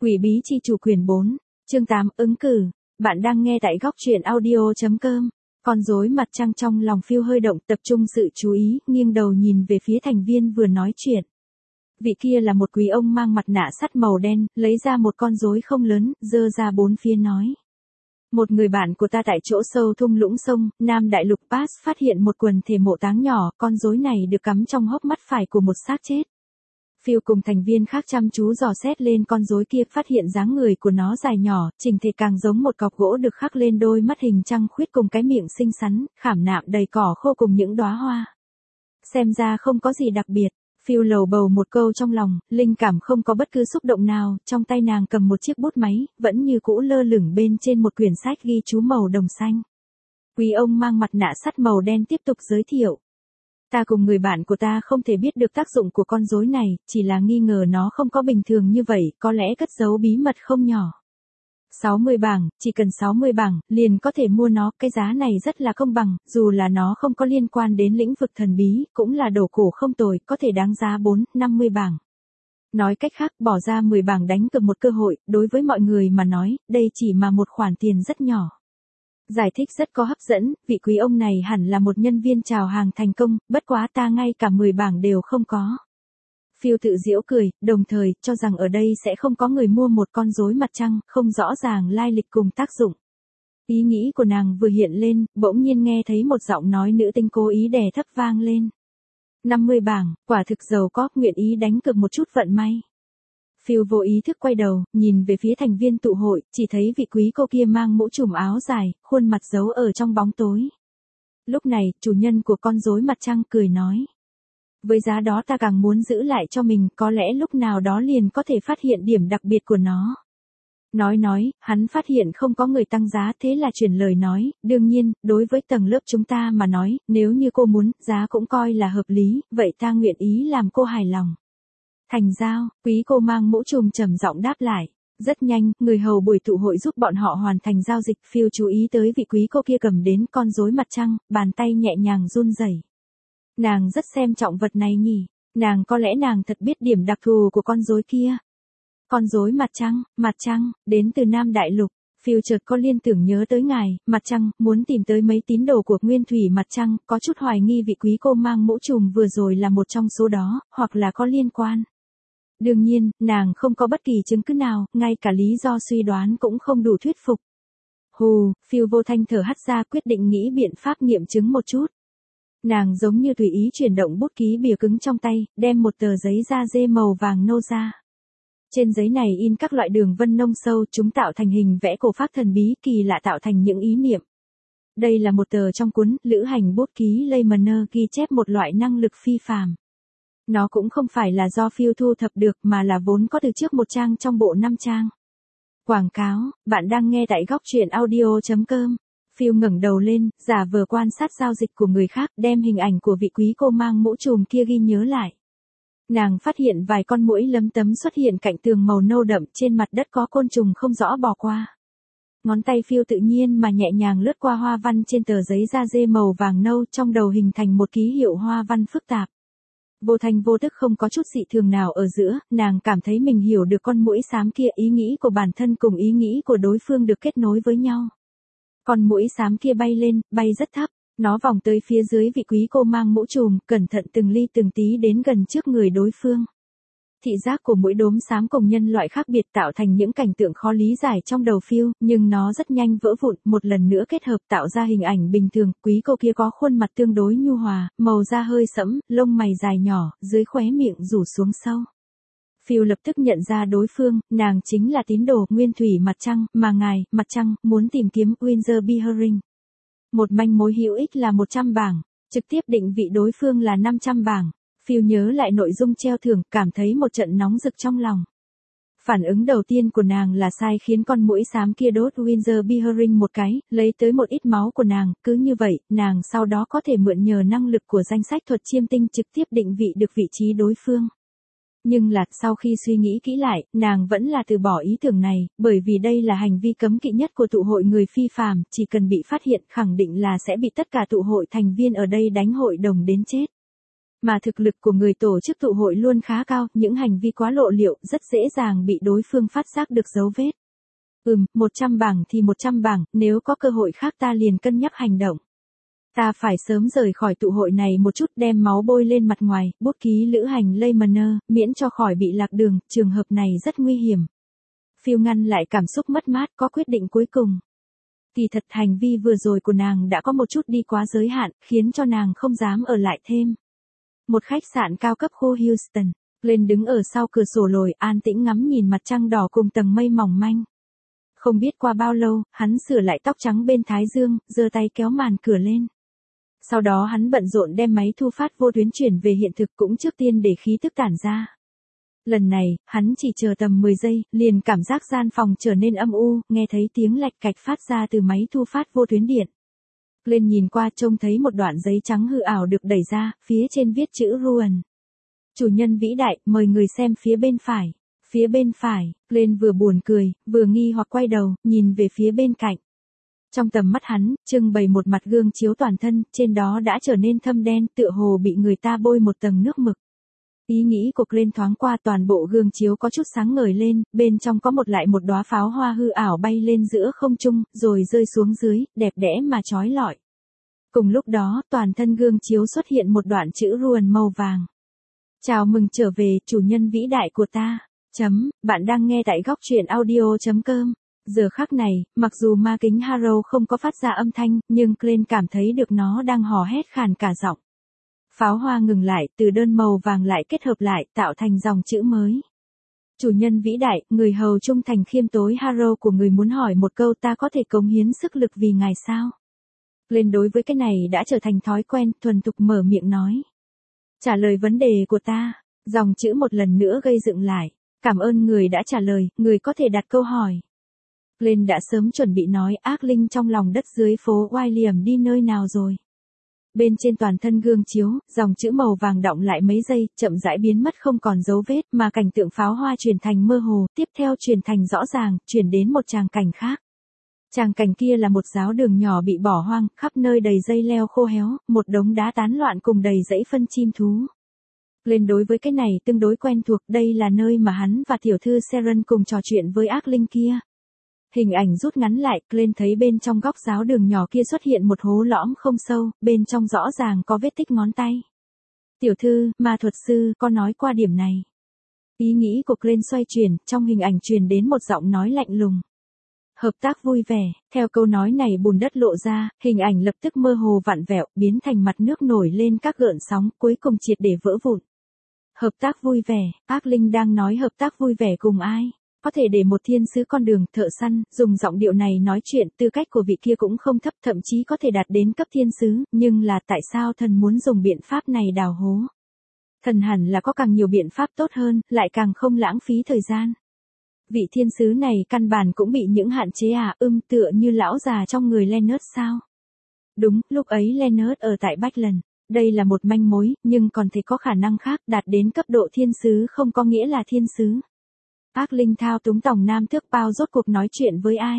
Quỷ bí chi chủ quyển 4, chương 8 ứng cử. Bạn đang nghe tại góc truyện audio.com. Con rối mặt trăng trong lòng Phiêu hơi động, tập trung sự chú ý, nghiêng đầu nhìn về phía thành viên vừa nói chuyện. Vị kia là một quý ông mang mặt nạ sắt màu đen, lấy ra một con rối không lớn, giơ ra bốn phía nói. Một người bạn của ta tại chỗ sâu thung lũng sông, Nam Đại Lục Pass phát hiện một quần thể mộ táng nhỏ, con rối này được cắm trong hốc mắt phải của một xác chết. Phiêu cùng thành viên khác chăm chú dò xét lên con rối kia, phát hiện dáng người của nó dài nhỏ, chỉnh thể càng giống một cọc gỗ được khắc lên đôi mắt hình trăng khuyết cùng cái miệng xinh xắn, khảm nạm đầy cỏ khô cùng những đóa hoa. Xem ra không có gì đặc biệt. Phiêu lầu bầu một câu trong lòng, linh cảm không có bất cứ xúc động nào, trong tay nàng cầm một chiếc bút máy, vẫn như cũ lơ lửng bên trên một quyển sách ghi chú màu đồng xanh. Quý ông mang mặt nạ sắt màu đen tiếp tục giới thiệu. Ta cùng người bạn của ta không thể biết được tác dụng của con rối này, chỉ là nghi ngờ nó không có bình thường như vậy, có lẽ cất giấu bí mật không nhỏ. 60 bảng, chỉ cần 60 bảng, liền có thể mua nó, cái giá này rất là công bằng, dù là nó không có liên quan đến lĩnh vực thần bí, cũng là đồ cổ không tồi, có thể đáng giá 50 bảng. Nói cách khác, bỏ ra 10 bảng đánh cược một cơ hội, đối với mọi người mà nói, đây chỉ mà một khoản tiền rất nhỏ. Giải thích rất có hấp dẫn, vị quý ông này hẳn là một nhân viên chào hàng thành công, bất quá ta ngay cả 10 bảng đều không có. Phiêu tự giễu cười, đồng thời, cho rằng ở đây sẽ không có người mua một con rối mặt trăng, không rõ ràng lai lịch cùng tác dụng. Ý nghĩ của nàng vừa hiện lên, bỗng nhiên nghe thấy một giọng nói nữ tính cố ý đè thấp vang lên. 50 bảng, quả thực giàu có, nguyện ý đánh cược một chút vận may. Phiêu vô ý thức quay đầu, nhìn về phía thành viên tụ hội, chỉ thấy vị quý cô kia mang mũ trùm áo dài, khuôn mặt giấu ở trong bóng tối. Lúc này, chủ nhân của con rối mặt trăng cười nói. Với giá đó ta càng muốn giữ lại cho mình, có lẽ lúc nào đó liền có thể phát hiện điểm đặc biệt của nó. Nói, hắn phát hiện không có người tăng giá, thế là chuyển lời nói, đương nhiên, đối với tầng lớp chúng ta mà nói, nếu như cô muốn, giá cũng coi là hợp lý, vậy ta nguyện ý làm cô hài lòng. Thành giao, quý cô mang mũ trùm trầm giọng đáp lại. Rất nhanh, người hầu buổi tụ hội giúp bọn họ hoàn thành giao dịch. Phiêu chú ý tới vị quý cô kia cầm đến con rối mặt trăng, bàn tay nhẹ nhàng run rẩy. Nàng rất xem trọng vật này nhỉ, có lẽ nàng thật biết điểm đặc thù của con rối kia. Con rối mặt trăng, đến từ Nam Đại Lục. Phiêu chợt có liên tưởng nhớ tới ngài, mặt trăng, muốn tìm tới mấy tín đồ của nguyên thủy mặt trăng, có chút hoài nghi vị quý cô mang mũ trùm vừa rồi là một trong số đó, hoặc là có liên quan. Đương nhiên, nàng không có bất kỳ chứng cứ nào, ngay cả lý do suy đoán cũng không đủ thuyết phục. Hù, Phiêu vô thanh thở hắt ra, quyết định nghĩ biện pháp nghiệm chứng một chút. Nàng giống như tùy ý chuyển động bút ký bìa cứng trong tay, đem một tờ giấy da dê màu vàng nâu ra. Trên giấy này in các loại đường vân nông sâu, chúng tạo thành hình vẽ cổ phác thần bí, kỳ lạ tạo thành những ý niệm. Đây là một tờ trong cuốn Lữ hành bút ký Laymaner, ghi chép một loại năng lực phi phàm. Nó cũng không phải là do Phiêu thu thập được mà là vốn có từ trước một trang trong bộ 5 trang. Quảng cáo, bạn đang nghe tại góc truyện audio.com. Phiêu ngẩng đầu lên, giả vờ quan sát giao dịch của người khác, đem hình ảnh của vị quý cô mang mũ trùm kia ghi nhớ lại. Nàng phát hiện vài con muỗi lấm tấm xuất hiện cạnh tường màu nâu đậm, trên mặt đất có côn trùng không rõ bò qua. Ngón tay Phiêu tự nhiên mà nhẹ nhàng lướt qua hoa văn trên tờ giấy da dê màu vàng nâu, trong đầu hình thành một ký hiệu hoa văn phức tạp. Vô thành vô tức không có chút dị thường nào ở giữa, nàng cảm thấy mình hiểu được con muỗi xám kia, ý nghĩ của bản thân cùng ý nghĩ của đối phương được kết nối với nhau. Con muỗi xám kia bay lên, bay rất thấp, nó vòng tới phía dưới vị quý cô mang mũ trùm, cẩn thận từng ly từng tí đến gần trước người đối phương. Thị giác của muỗi đốm xám cùng nhân loại khác biệt tạo thành những cảnh tượng khó lý giải trong đầu Phiêu, nhưng nó rất nhanh vỡ vụn, một lần nữa kết hợp tạo ra hình ảnh bình thường. Quý cô kia có khuôn mặt tương đối nhu hòa, màu da hơi sẫm, lông mày dài nhỏ, dưới khóe miệng rủ xuống sâu. Phiêu lập tức nhận ra đối phương, nàng chính là tín đồ nguyên thủy mặt trăng, mà ngài, mặt trăng, muốn tìm kiếm Windsor Bearing. Một manh mối hữu ích là 100 bảng, trực tiếp định vị đối phương là 500 bảng. Phiêu nhớ lại nội dung treo thưởng, cảm thấy một trận nóng rực trong lòng. Phản ứng đầu tiên của nàng là sai khiến con muỗi xám kia đốt Windsor Bearing một cái, lấy tới một ít máu của nàng, cứ như vậy, nàng sau đó có thể mượn nhờ năng lực của danh sách thuật chiêm tinh trực tiếp định vị được vị trí đối phương. Nhưng sau khi suy nghĩ kỹ lại, nàng vẫn là từ bỏ ý tưởng này, bởi vì đây là hành vi cấm kỵ nhất của tụ hội người phi phàm, chỉ cần bị phát hiện khẳng định là sẽ bị tất cả tụ hội thành viên ở đây đánh hội đồng đến chết. Mà thực lực của người tổ chức tụ hội luôn khá cao, những hành vi quá lộ liễu rất dễ dàng bị đối phương phát giác được dấu vết. 100 bảng thì 100 bảng, nếu có cơ hội khác ta liền cân nhắc hành động. Ta phải sớm rời khỏi tụ hội này một chút, đem máu bôi lên mặt ngoài, bút ký lữ hành Lehmanner, miễn cho khỏi bị lạc đường, trường hợp này rất nguy hiểm. Phiêu ngăn lại cảm xúc mất mát, có quyết định cuối cùng. Kỳ thật hành vi vừa rồi của nàng đã có một chút đi quá giới hạn, khiến cho nàng không dám ở lại thêm. Một khách sạn cao cấp khu Houston, Glenn đứng ở sau cửa sổ lồi, an tĩnh ngắm nhìn mặt trăng đỏ cùng tầng mây mỏng manh. Không biết qua bao lâu, hắn sửa lại tóc trắng bên thái dương, giơ tay kéo màn cửa lên. Sau đó hắn bận rộn đem máy thu phát vô tuyến chuyển về hiện thực, cũng trước tiên để khí tức tản ra. Lần này, hắn chỉ chờ tầm 10 giây, liền cảm giác gian phòng trở nên âm u, nghe thấy tiếng lạch cạch phát ra từ máy thu phát vô tuyến điện. Glenn nhìn qua trông thấy một đoạn giấy trắng hư ảo được đẩy ra, phía trên viết chữ Ruan. Chủ nhân vĩ đại, mời người xem phía bên phải. Phía bên phải, Glenn vừa buồn cười, vừa nghi hoặc quay đầu, nhìn về phía bên cạnh. Trong tầm mắt hắn, trưng bày một mặt gương chiếu toàn thân, trên đó đã trở nên thâm đen, tựa hồ bị người ta bôi một tầng nước mực. Ý nghĩ của Glenn thoáng qua, toàn bộ gương chiếu có chút sáng ngời lên, bên trong có một đóa pháo hoa hư ảo bay lên giữa không trung, rồi rơi xuống dưới, đẹp đẽ mà chói lọi. Cùng lúc đó, toàn thân gương chiếu xuất hiện một đoạn chữ Ruan màu vàng. Chào mừng trở về, chủ nhân vĩ đại của ta. Bạn đang nghe tại góc truyện audio.com. Giờ khắc này, mặc dù ma kính Harrow không có phát ra âm thanh, nhưng Glenn cảm thấy được nó đang hò hét khàn cả giọng. Pháo hoa ngừng lại, từ đơn màu vàng lại kết hợp lại, tạo thành dòng chữ mới. Chủ nhân vĩ đại, người hầu trung thành khiêm tối Harrow của người muốn hỏi một câu, ta có thể cống hiến sức lực vì ngài sao? Glenn đối với cái này đã trở thành thói quen, thuần thục mở miệng nói. Trả lời vấn đề của ta, dòng chữ một lần nữa gây dựng lại. Cảm ơn người đã trả lời, người có thể đặt câu hỏi. Glenn đã sớm chuẩn bị nói, ác linh trong lòng đất dưới phố William đi nơi nào rồi. Bên trên toàn thân gương chiếu, dòng chữ màu vàng đọng lại mấy giây, chậm rãi biến mất không còn dấu vết, mà cảnh tượng pháo hoa chuyển thành mơ hồ, tiếp theo chuyển thành rõ ràng, chuyển đến một tràng cảnh khác. Tràng cảnh kia là một giáo đường nhỏ bị bỏ hoang, khắp nơi đầy dây leo khô héo, một đống đá tán loạn cùng đầy dãy phân chim thú. Glenn đối với cái này tương đối quen thuộc, đây là nơi mà hắn và tiểu thư Sharon cùng trò chuyện với ác linh kia. Hình ảnh rút ngắn lại, Glenn thấy bên trong góc giáo đường nhỏ kia xuất hiện một hố lõm không sâu, bên trong rõ ràng có vết tích ngón tay. Tiểu thư, ma thuật sư, có nói qua điểm này. Ý nghĩ của Glenn xoay chuyển, trong hình ảnh truyền đến một giọng nói lạnh lùng. Hợp tác vui vẻ, theo câu nói này bùn đất lộ ra, hình ảnh lập tức mơ hồ vặn vẹo, biến thành mặt nước nổi lên các gợn sóng, cuối cùng triệt để vỡ vụn. Hợp tác vui vẻ, ác linh đang nói hợp tác vui vẻ cùng ai? Có thể để một thiên sứ con đường, thợ săn, dùng giọng điệu này nói chuyện, tư cách của vị kia cũng không thấp, thậm chí có thể đạt đến cấp thiên sứ, nhưng là tại sao thần muốn dùng biện pháp này đào hố? Thần hẳn là có càng nhiều biện pháp tốt hơn, lại càng không lãng phí thời gian. Vị thiên sứ này căn bản cũng bị những hạn chế tựa như lão già trong người Leonard sao? Đúng, lúc ấy Leonard ở tại Bachland. Đây là một manh mối, nhưng còn thể có khả năng khác, đạt đến cấp độ thiên sứ không có nghĩa là thiên sứ. Ác linh thao túng tổng nam thước bao rốt cuộc nói chuyện với ai?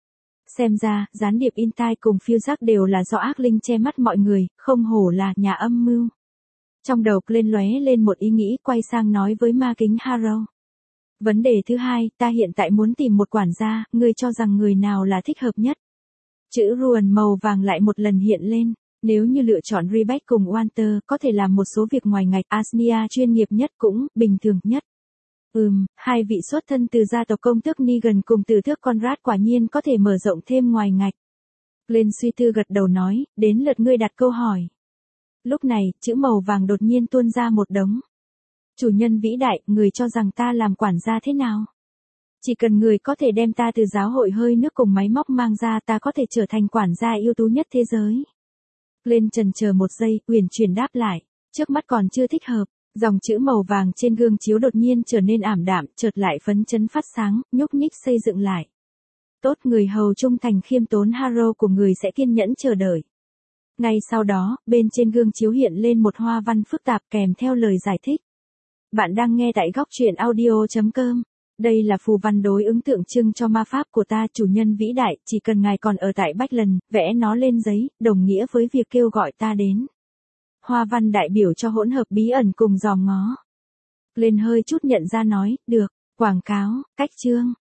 Xem ra, gián điệp Intai cùng phiêu giác đều là do ác linh che mắt mọi người, không hổ là nhà âm mưu. Trong đầu Glenn lóe lên một ý nghĩ, quay sang nói với ma kính Harrow. Vấn đề thứ hai, ta hiện tại muốn tìm một quản gia, ngươi cho rằng người nào là thích hợp nhất? Chữ Ruan màu vàng lại một lần hiện lên. Nếu như lựa chọn Rebecca cùng Walter, có thể làm một số việc ngoài ngạch, Asnia chuyên nghiệp nhất cũng, bình thường nhất. Hai vị xuất thân từ gia tộc công tước Negan cùng từ tước Conrad quả nhiên có thể mở rộng thêm ngoài ngạch. Glenn suy tư gật đầu nói, đến lượt ngươi đặt câu hỏi. Lúc này, chữ màu vàng đột nhiên tuôn ra một đống. Chủ nhân vĩ đại, người cho rằng ta làm quản gia thế nào? Chỉ cần người có thể đem ta từ giáo hội hơi nước cùng máy móc mang ra, ta có thể trở thành quản gia ưu tú nhất thế giới. Glenn chần chờ một giây, uyển chuyển đáp lại, trước mắt còn chưa thích hợp. Dòng chữ màu vàng trên gương chiếu đột nhiên trở nên ảm đạm, chợt lại phấn chấn phát sáng, nhúc nhích xây dựng lại. Tốt, người hầu trung thành khiêm tốn Harrow của người sẽ kiên nhẫn chờ đợi. Ngay sau đó, bên trên gương chiếu hiện lên một hoa văn phức tạp kèm theo lời giải thích. Bạn đang nghe tại góc truyện audio.com. Đây là phù văn đối ứng tượng trưng cho ma pháp của ta, chủ nhân vĩ đại, chỉ cần ngài còn ở tại Bachland, vẽ nó lên giấy, đồng nghĩa với việc kêu gọi ta đến. hoa văn đại biểu cho hỗn hợp bí ẩn cùng dòm ngó. Lên hơi chút nhận ra nói, được, quảng cáo, cách chương.